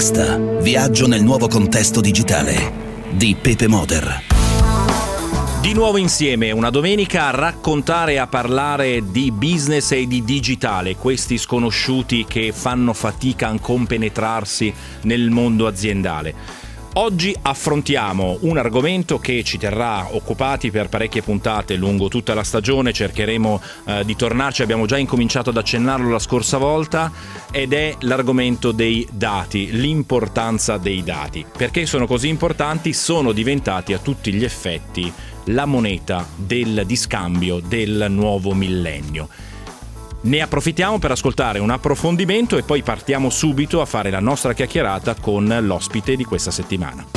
Next. Viaggio nel nuovo contesto digitale di Pepe Moder. Di nuovo insieme una domenica a raccontare e a parlare di business e di digitale, questi sconosciuti che fanno fatica a compenetrarsi nel mondo aziendale. Oggi affrontiamo un argomento che ci terrà occupati per parecchie puntate lungo tutta la stagione, cercheremo di tornarci, abbiamo già incominciato ad accennarlo la scorsa volta, ed è l'argomento dei dati, l'importanza dei dati. Perché sono così importanti? Sono diventati a tutti gli effetti la moneta di scambio del nuovo millennio. Ne approfittiamo per ascoltare un approfondimento e poi partiamo subito a fare la nostra chiacchierata con l'ospite di questa settimana.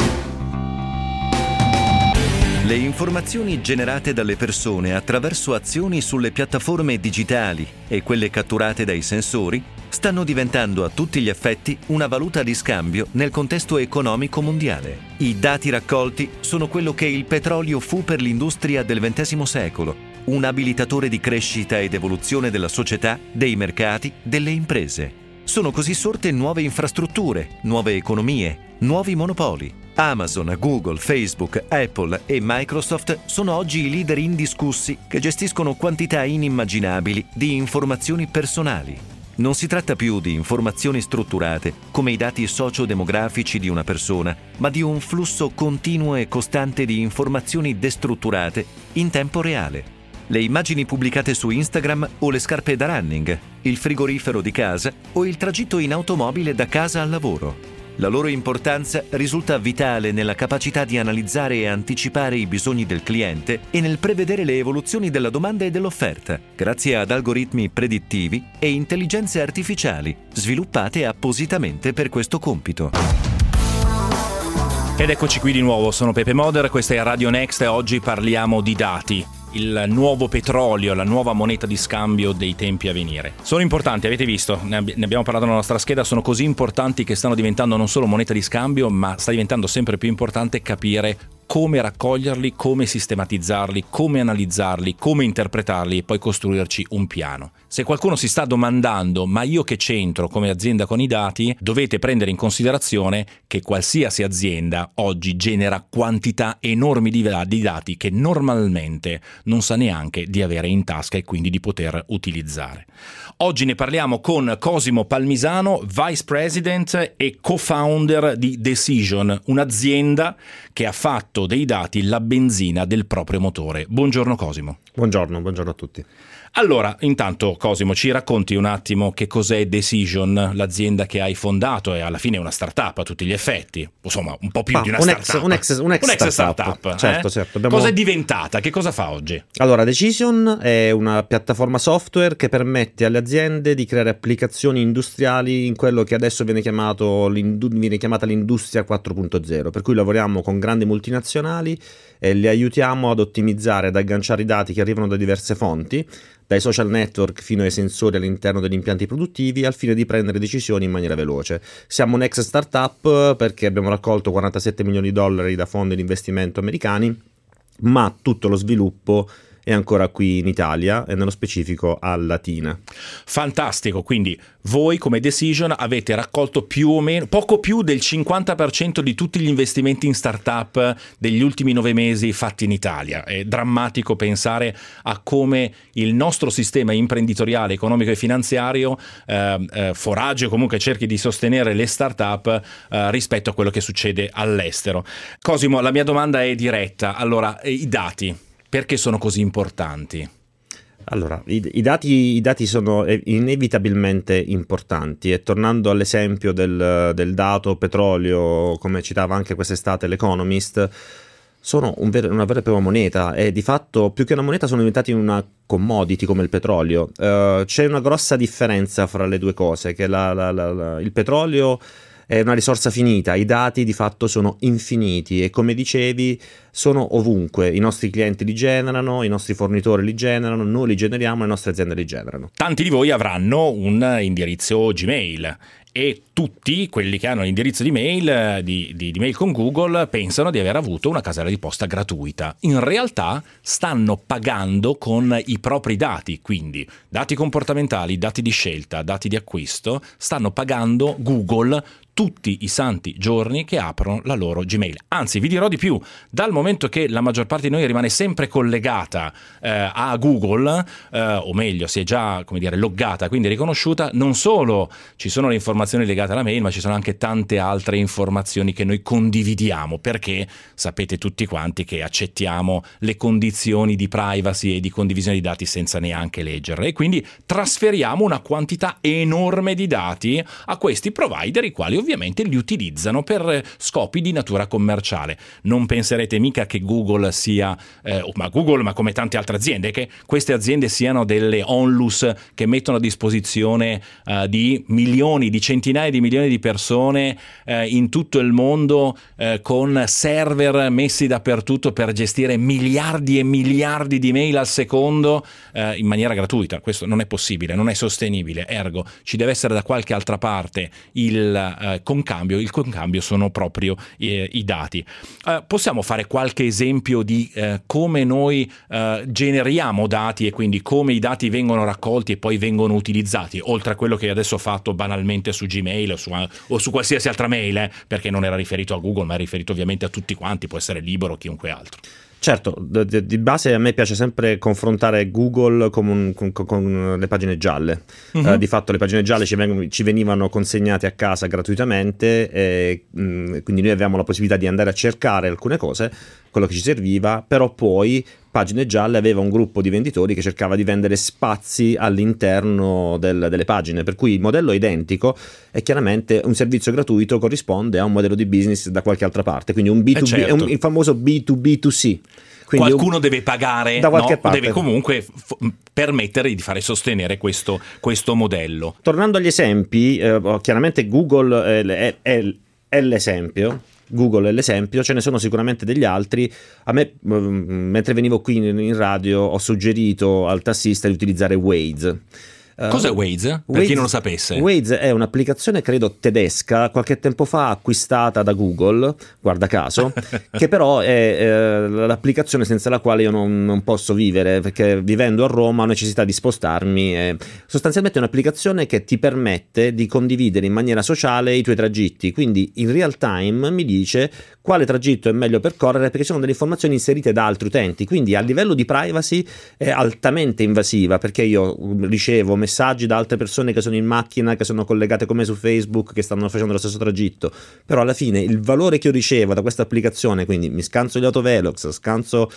Le informazioni generate dalle persone attraverso azioni sulle piattaforme digitali e quelle catturate dai sensori stanno diventando a tutti gli effetti una valuta di scambio nel contesto economico mondiale. I dati raccolti sono quello che il petrolio fu per l'industria del XX secolo, un abilitatore di crescita ed evoluzione della società, dei mercati, delle imprese. Sono così sorte nuove infrastrutture, nuove economie, nuovi monopoli. Amazon, Google, Facebook, Apple e Microsoft sono oggi i leader indiscussi che gestiscono quantità inimmaginabili di informazioni personali. Non si tratta più di informazioni strutturate, come i dati sociodemografici di una persona, ma di un flusso continuo e costante di informazioni destrutturate in tempo reale. Le immagini pubblicate su Instagram o le scarpe da running, il frigorifero di casa o il tragitto in automobile da casa al lavoro. La loro importanza risulta vitale nella capacità di analizzare e anticipare i bisogni del cliente e nel prevedere le evoluzioni della domanda e dell'offerta, grazie ad algoritmi predittivi e intelligenze artificiali, sviluppate appositamente per questo compito. Ed eccoci qui di nuovo, sono Pepe Moder, questa è Radio Next e oggi parliamo di dati. Il nuovo petrolio, la nuova moneta di scambio dei tempi a venire. Sono importanti, avete visto, ne abbiamo parlato nella nostra scheda, sono così importanti che stanno diventando non solo moneta di scambio, ma sta diventando sempre più importante capire come raccoglierli, come sistematizzarli, come analizzarli, come interpretarli e poi costruirci un piano. Se qualcuno si sta domandando ma io che c'entro come azienda con i dati, dovete prendere in considerazione che qualsiasi azienda oggi genera quantità enormi di dati che normalmente non sa neanche di avere in tasca e quindi di poter utilizzare. Oggi ne parliamo con Cosimo Palmisano, Vice President e co-founder di Decision, un'azienda che ha fatto dei dati la benzina del proprio motore. Buongiorno Cosimo. Buongiorno a tutti. Allora, intanto Cosimo, ci racconti un attimo che cos'è Decision, l'azienda che hai fondato, e alla fine è una startup a tutti gli effetti, insomma un po' più di una startup. Un ex startup. Certo. Cosa è diventata? Che cosa fa oggi? Allora, Decision è una piattaforma software che permette alle aziende di creare applicazioni industriali in quello che adesso viene chiamata l'industria 4.0, per cui lavoriamo con grandi multinazionali e li aiutiamo ad ottimizzare, ad agganciare i dati che arrivano da diverse fonti, dai social network fino ai sensori all'interno degli impianti produttivi, al fine di prendere decisioni in maniera veloce. Siamo un ex startup perché abbiamo raccolto $47 milioni da fondi di investimento americani, ma tutto lo sviluppo è ancora qui in Italia e nello specifico a Latina. Fantastico, quindi voi come Decision avete raccolto più o meno poco più del 50% di tutti gli investimenti in startup degli ultimi 9 mesi fatti in Italia. È drammatico pensare a come il nostro sistema imprenditoriale, economico e finanziario foraggi o comunque cerchi di sostenere le startup rispetto a quello che succede all'estero. Cosimo, la mia domanda è diretta. Allora, i dati, perché sono così importanti? Allora, i dati sono inevitabilmente importanti, e tornando all'esempio del dato petrolio, come citava anche quest'estate l'Economist, sono una vera e propria moneta, e di fatto più che una moneta sono diventati una commodity come il petrolio. C'è una grossa differenza fra le due cose, che il petrolio è una risorsa finita, i dati di fatto sono infiniti e, come dicevi, sono ovunque. I nostri clienti li generano, i nostri fornitori li generano, noi li generiamo, le nostre aziende li generano. Tanti di voi avranno un indirizzo Gmail e tutti quelli che hanno l'indirizzo di mail, di mail con Google, pensano di aver avuto una casella di posta gratuita. In realtà stanno pagando con i propri dati, quindi dati comportamentali, dati di scelta, dati di acquisto, stanno pagando Google tutti i santi giorni che aprono la loro Gmail. Anzi, vi dirò di più, dal momento che la maggior parte di noi rimane sempre collegata a Google, o meglio, si è già, come dire, loggata, quindi riconosciuta, non solo ci sono le informazioni legate alla mail, ma ci sono anche tante altre informazioni che noi condividiamo, perché sapete tutti quanti che accettiamo le condizioni di privacy e di condivisione di dati senza neanche leggerle, e quindi trasferiamo una quantità enorme di dati a questi provider, i quali ovviamente li utilizzano per scopi di natura commerciale. Non penserete mica che Google sia, ma come tante altre aziende, che queste aziende siano delle onlus che mettono a disposizione di milioni, di centinaia di milioni di persone in tutto il mondo, con server messi dappertutto per gestire miliardi e miliardi di mail al secondo in maniera gratuita. Questo non è possibile, non è sostenibile, ergo ci deve essere da qualche altra parte il concambio sono proprio i dati. Possiamo fare qualche esempio di come noi generiamo dati e quindi come i dati vengono raccolti e poi vengono utilizzati, oltre a quello che adesso ho fatto banalmente su Gmail o su qualsiasi altra mail, perché non era riferito a Google ma è riferito ovviamente a tutti quanti, può essere Libero o chiunque altro. Certo, di base a me piace sempre confrontare Google con le pagine gialle. Di fatto le pagine gialle ci venivano consegnate a casa gratuitamente, e quindi noi avevamo la possibilità di andare a cercare alcune cose, quello che ci serviva, però poi Pagine Gialle aveva un gruppo di venditori che cercava di vendere spazi all'interno delle pagine, per cui il modello è identico e chiaramente un servizio gratuito corrisponde a un modello di business da qualche altra parte, quindi un B2B, certo. il famoso B2B2C. Quindi qualcuno deve pagare, da qualche parte. Deve comunque permettere di fare sostenere questo modello. Tornando agli esempi, chiaramente Google è l'esempio. Google è l'esempio, ce ne sono sicuramente degli altri. A me, mentre venivo qui in radio, ho suggerito al tassista di utilizzare Waze. Cos'è Waze? Per chi non lo sapesse. Waze è un'applicazione credo tedesca, qualche tempo fa acquistata da Google, guarda caso, che però è l'applicazione senza la quale io non posso vivere, perché vivendo a Roma ho necessità di spostarmi. Sostanzialmente è un'applicazione che ti permette di condividere in maniera sociale i tuoi tragitti, quindi in real time mi dice quale tragitto è meglio percorrere, perché sono delle informazioni inserite da altri utenti, quindi a livello di privacy è altamente invasiva, perché io ricevo messaggi da altre persone che sono in macchina, che sono collegate con me su Facebook, che stanno facendo lo stesso tragitto, però alla fine il valore che io ricevo da questa applicazione, quindi mi scanso gli autovelox, scanso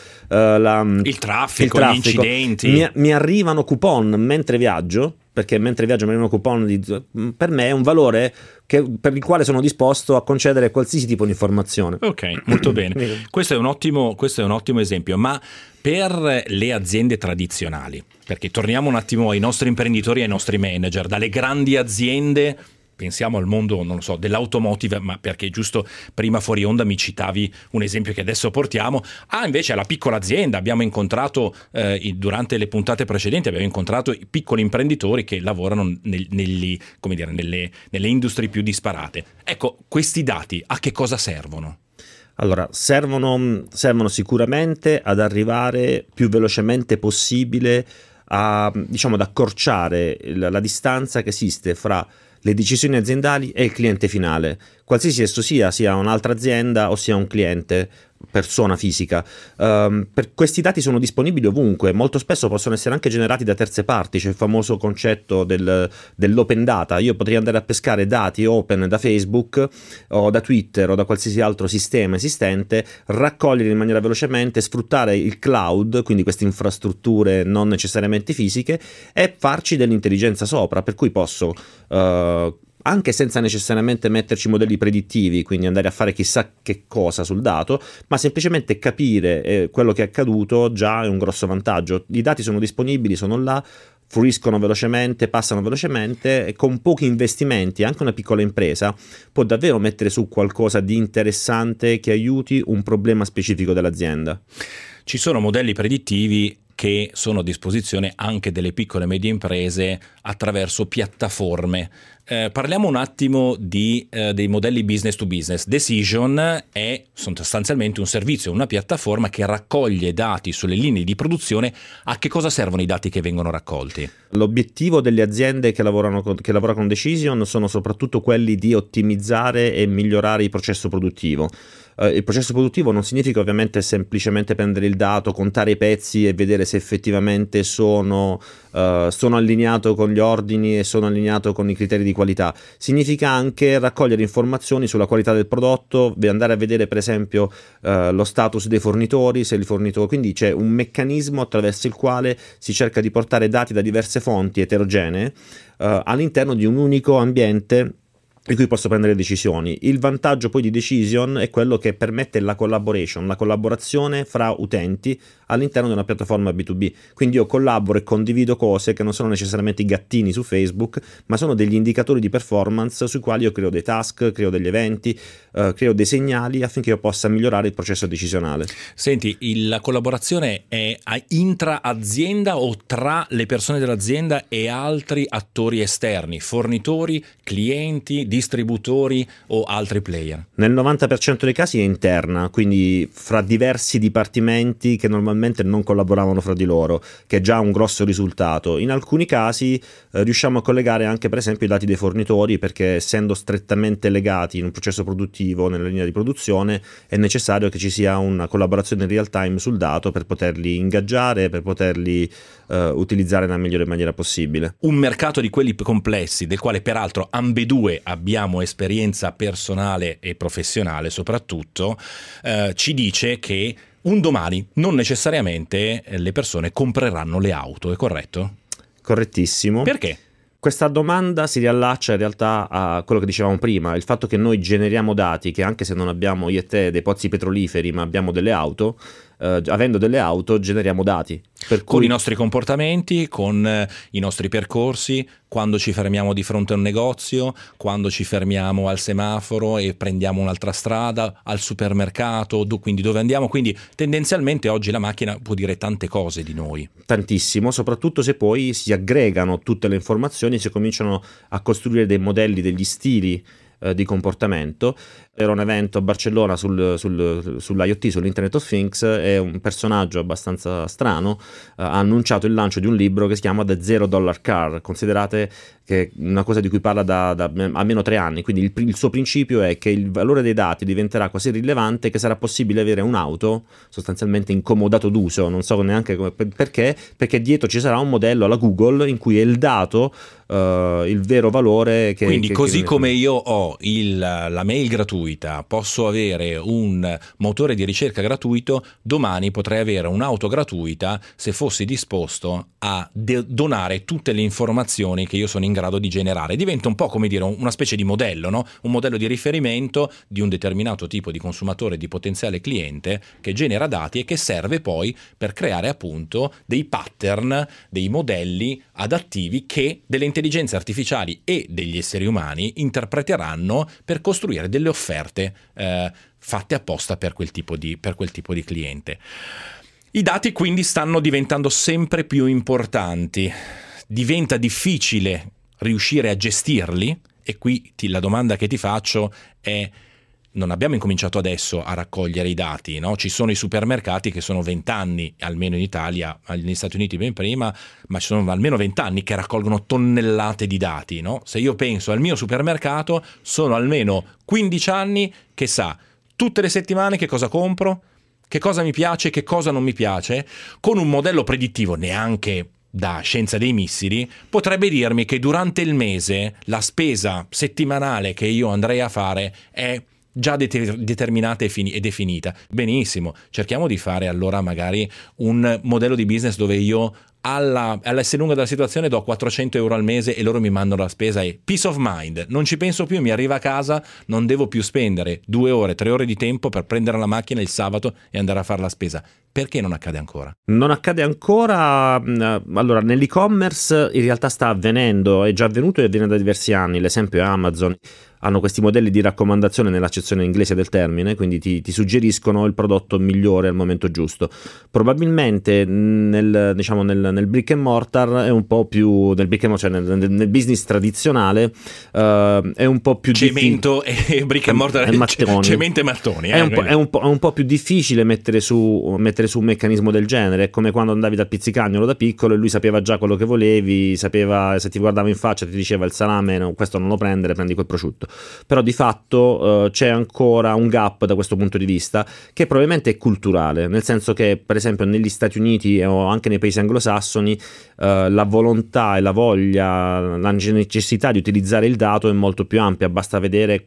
il traffico, gli incidenti, mi arrivano coupon mentre viaggio, perché mentre viaggio mi arrivano coupon per me è un valore per il quale sono disposto a concedere qualsiasi tipo di informazione. Ok, molto bene. Questo è un ottimo esempio, ma per le aziende tradizionali, perché torniamo un attimo ai nostri imprenditori e ai nostri manager, dalle grandi aziende, pensiamo al mondo, non lo so, dell'automotive, ma perché giusto prima fuori onda mi citavi un esempio che adesso portiamo, invece alla piccola azienda abbiamo incontrato, durante le puntate precedenti abbiamo incontrato i piccoli imprenditori che lavorano nelle industrie più disparate. Ecco, questi dati a che cosa servono? Allora, servono sicuramente ad arrivare più velocemente possibile ad accorciare la distanza che esiste fra le decisioni aziendali e il cliente finale, qualsiasi esso sia un'altra azienda o sia un cliente, persona fisica. Questi dati sono disponibili ovunque, molto spesso possono essere anche generati da terze parti, c'è il famoso concetto dell'open data. Io potrei andare a pescare dati open da Facebook o da Twitter o da qualsiasi altro sistema esistente, raccoglierli in maniera velocemente, sfruttare il cloud, quindi queste infrastrutture non necessariamente fisiche, e farci dell'intelligenza sopra, per cui posso anche senza necessariamente metterci modelli predittivi, quindi andare a fare chissà che cosa sul dato, ma semplicemente capire quello che è accaduto già è un grosso vantaggio. I dati sono disponibili, sono là, fruiscono velocemente, passano velocemente, e con pochi investimenti anche una piccola impresa può davvero mettere su qualcosa di interessante che aiuti un problema specifico dell'azienda. Ci sono modelli predittivi che sono a disposizione anche delle piccole e medie imprese attraverso piattaforme. Parliamo un attimo dei modelli business to business. Decision è sostanzialmente un servizio, una piattaforma che raccoglie dati sulle linee di produzione. A che cosa servono i dati che vengono raccolti? L'obiettivo delle aziende che lavorano con Decision sono soprattutto quelli di ottimizzare e migliorare il processo produttivo. Il processo produttivo non significa ovviamente semplicemente prendere il dato, contare i pezzi e vedere se effettivamente sono allineato con gli ordini e sono allineato con i criteri di qualità. Significa anche raccogliere informazioni sulla qualità del prodotto, andare a vedere per esempio lo status dei fornitori, se il fornitore, quindi c'è un meccanismo attraverso il quale si cerca di portare dati da diverse fonti eterogenee all'interno di un unico ambiente in cui posso prendere decisioni. Il vantaggio poi di Decision è quello che permette la collaborazione fra utenti all'interno di una piattaforma B2B. Quindi io collaboro e condivido cose che non sono necessariamente i gattini su Facebook, ma sono degli indicatori di performance sui quali io creo dei task, creo degli eventi, creo dei segnali affinché io possa migliorare il processo decisionale. Senti, la collaborazione è intra azienda o tra le persone dell'azienda e altri attori esterni, fornitori, clienti, distributori o altri player? Nel 90% dei casi è interna, quindi fra diversi dipartimenti che normalmente non collaboravano fra di loro, che è già un grosso risultato. In alcuni casi riusciamo a collegare anche per esempio i dati dei fornitori, perché essendo strettamente legati in un processo produttivo, nella linea di produzione, è necessario che ci sia una collaborazione in real time sul dato per poterli ingaggiare, per poterli utilizzare nella migliore maniera possibile. Un mercato di quelli complessi, del quale peraltro ambedue abbiamo esperienza personale e professionale soprattutto, ci dice che un domani non necessariamente le persone compreranno le auto, è corretto? Correttissimo. Perché? Questa domanda si riallaccia in realtà a quello che dicevamo prima, il fatto che noi generiamo dati, che anche se non abbiamo io e te dei pozzi petroliferi, ma abbiamo delle auto, avendo delle auto generiamo dati. Con i nostri comportamenti, con i nostri percorsi, quando ci fermiamo di fronte a un negozio, quando ci fermiamo al semaforo e prendiamo un'altra strada, al supermercato, quindi dove andiamo. Quindi tendenzialmente oggi la macchina può dire tante cose di noi. Tantissimo, soprattutto se poi si aggregano tutte le informazioni, si cominciano a costruire dei modelli, degli stili di comportamento. Era un evento a Barcellona sull'IoT, sull'Internet of Things, e un personaggio abbastanza strano ha annunciato il lancio di un libro che si chiama The $0 Car. Considerate che è una cosa di cui parla da almeno 3 anni, quindi il suo principio è che il valore dei dati diventerà così rilevante che sarà possibile avere un'auto sostanzialmente incomodato d'uso, non so neanche perché dietro ci sarà un modello alla Google in cui è il dato il vero valore che... Quindi così come io ho la mail gratuita, posso avere un motore di ricerca gratuito, domani potrei avere un'auto gratuita se fossi disposto a donare tutte le informazioni che io sono in grado di generare. Diventa un po' come dire una specie di modello, no? Un modello di riferimento di un determinato tipo di consumatore, di potenziale cliente, che genera dati e che serve poi per creare appunto dei pattern, dei modelli adattivi che delle intelligenze artificiali e degli esseri umani interpreteranno per costruire delle offerte fatte apposta per quel tipo di cliente. I dati quindi stanno diventando sempre più importanti, diventa difficile riuscire a gestirli, e qui la domanda che ti faccio è: non abbiamo incominciato adesso a raccogliere i dati, no? Ci sono i supermercati che sono 20 anni, almeno in Italia, negli Stati Uniti ben prima, ma ci sono almeno 20 anni che raccolgono tonnellate di dati, no? Se io penso al mio supermercato, sono almeno 15 anni che sa tutte le settimane che cosa compro, che cosa mi piace, che cosa non mi piace, con un modello predittivo neanche da scienza dei missili, potrebbe dirmi che durante il mese la spesa settimanale che io andrei a fare è già determinata e definita. Benissimo, cerchiamo di fare allora magari un modello di business dove io all'essere lunga della situazione do 400 euro al mese e loro mi mandano la spesa, e peace of mind, non ci penso più, mi arriva a casa, non devo più spendere 2 ore, 3 ore di tempo per prendere la macchina il sabato e andare a fare la spesa. Perché non accade ancora? Non accade ancora. Allora, nell'e-commerce in realtà sta avvenendo, è già avvenuto e avviene da diversi anni. L'esempio è Amazon. hanno questi modelli di raccomandazione nell'accezione inglese del termine, quindi ti suggeriscono il prodotto migliore al momento giusto. Probabilmente nel brick and mortar è un po' più nel business tradizionale è un po' più cemento e brick and mortar e mattoni. Cemento e mattoni è un po' più difficile mettere su un meccanismo del genere. È come quando andavi dal pizzicagnolo da piccolo e lui sapeva già quello che volevi, sapeva, se ti guardava in faccia ti diceva il salame no, questo non lo prendere, prendi quel prosciutto. Però di fatto c'è ancora un gap da questo punto di vista, che probabilmente è culturale, nel senso che per esempio negli Stati Uniti o anche nei paesi anglosassoni la volontà e la voglia, la necessità di utilizzare il dato è molto più ampia. Basta vedere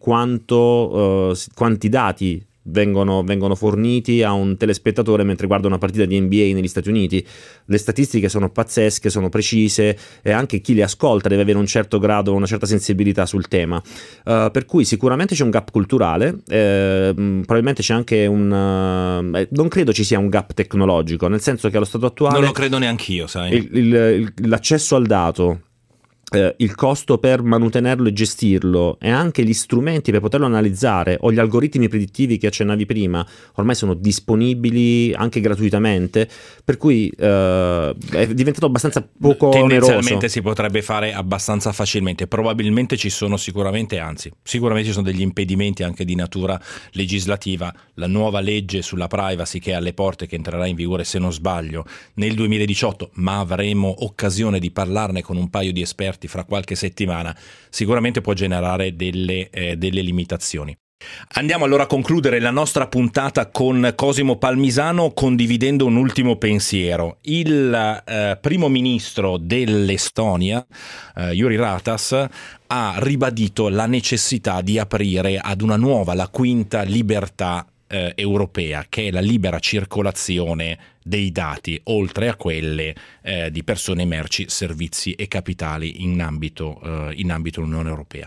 quanti dati vengono forniti a un telespettatore mentre guarda una partita di NBA negli Stati Uniti. Le statistiche sono pazzesche, sono precise, e anche chi le ascolta deve avere un certo grado, una certa sensibilità sul tema, per cui sicuramente c'è un gap culturale, probabilmente c'è anche non credo ci sia un gap tecnologico, nel senso che allo stato attuale non lo credo neanch'io, sai, l'accesso al dato, il costo per manutenerlo e gestirlo e anche gli strumenti per poterlo analizzare o gli algoritmi predittivi che accennavi prima ormai sono disponibili anche gratuitamente, per cui è diventato abbastanza poco oneroso. Tendenzialmente si potrebbe fare abbastanza facilmente. Probabilmente ci sono sicuramente ci sono degli impedimenti anche di natura legislativa. La nuova legge sulla privacy che è alle porte, che entrerà in vigore se non sbaglio nel 2018, ma avremo occasione di parlarne con un paio di esperti fra qualche settimana, sicuramente può generare delle limitazioni. Andiamo allora a concludere la nostra puntata con Cosimo Palmisano condividendo un ultimo pensiero. Il primo ministro dell'Estonia, Jüri Ratas, ha ribadito la necessità di aprire ad una nuova, la quinta libertà europea, che è la libera circolazione dei dati, oltre a quelle di persone, merci, servizi e capitali in ambito Unione Europea.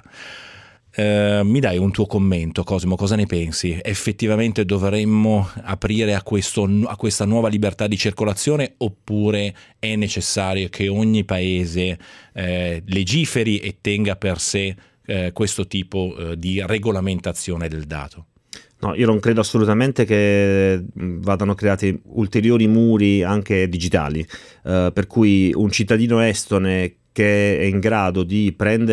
Mi dai un tuo commento, Cosimo? Cosa ne pensi? Effettivamente dovremmo aprire a questa nuova libertà di circolazione, oppure è necessario che ogni paese legiferi e tenga per sé questo tipo di regolamentazione del dato? No, io non credo assolutamente che vadano creati ulteriori muri anche digitali, per cui un cittadino estone che è in grado di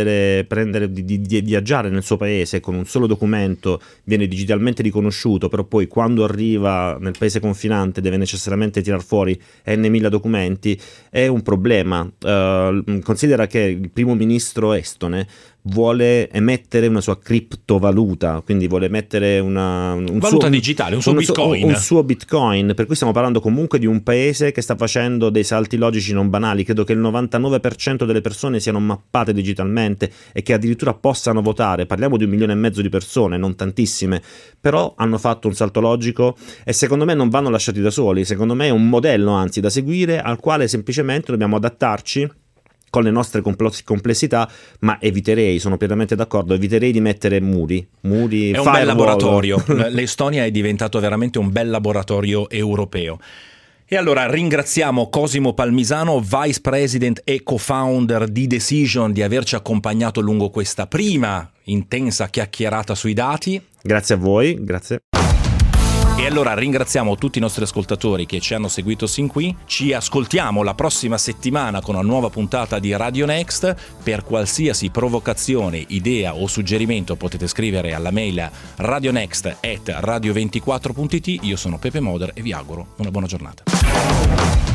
di viaggiare nel suo paese con un solo documento viene digitalmente riconosciuto, però poi quando arriva nel paese confinante deve necessariamente tirar fuori n.000 documenti, è un problema. Considera che il primo ministro estone vuole emettere una sua criptovaluta, quindi vuole emettere un valuta digitale, un suo bitcoin. Un suo bitcoin, per cui stiamo parlando comunque di un paese che sta facendo dei salti logici non banali. Credo che il 99% delle persone siano mappate digitalmente e che addirittura possano votare. Parliamo di 1,5 milioni di persone, non tantissime, però hanno fatto un salto logico e secondo me non vanno lasciati da soli. Secondo me è un modello anzi da seguire, al quale semplicemente dobbiamo adattarci con le nostre complessità, ma sono pienamente d'accordo, eviterei di mettere muri. È un bel laboratorio. L'Estonia è diventato veramente un bel laboratorio europeo. E allora ringraziamo Cosimo Palmisano, Vice President e Co-founder di Decision, di averci accompagnato lungo questa prima intensa chiacchierata sui dati. Grazie a voi, grazie. E allora ringraziamo tutti i nostri ascoltatori che ci hanno seguito sin qui. Ci ascoltiamo la prossima settimana con una nuova puntata di Radio Next. Per qualsiasi provocazione, idea o suggerimento potete scrivere alla mail radionext@radio24.it. Io sono Pepe Moder e vi auguro una buona giornata.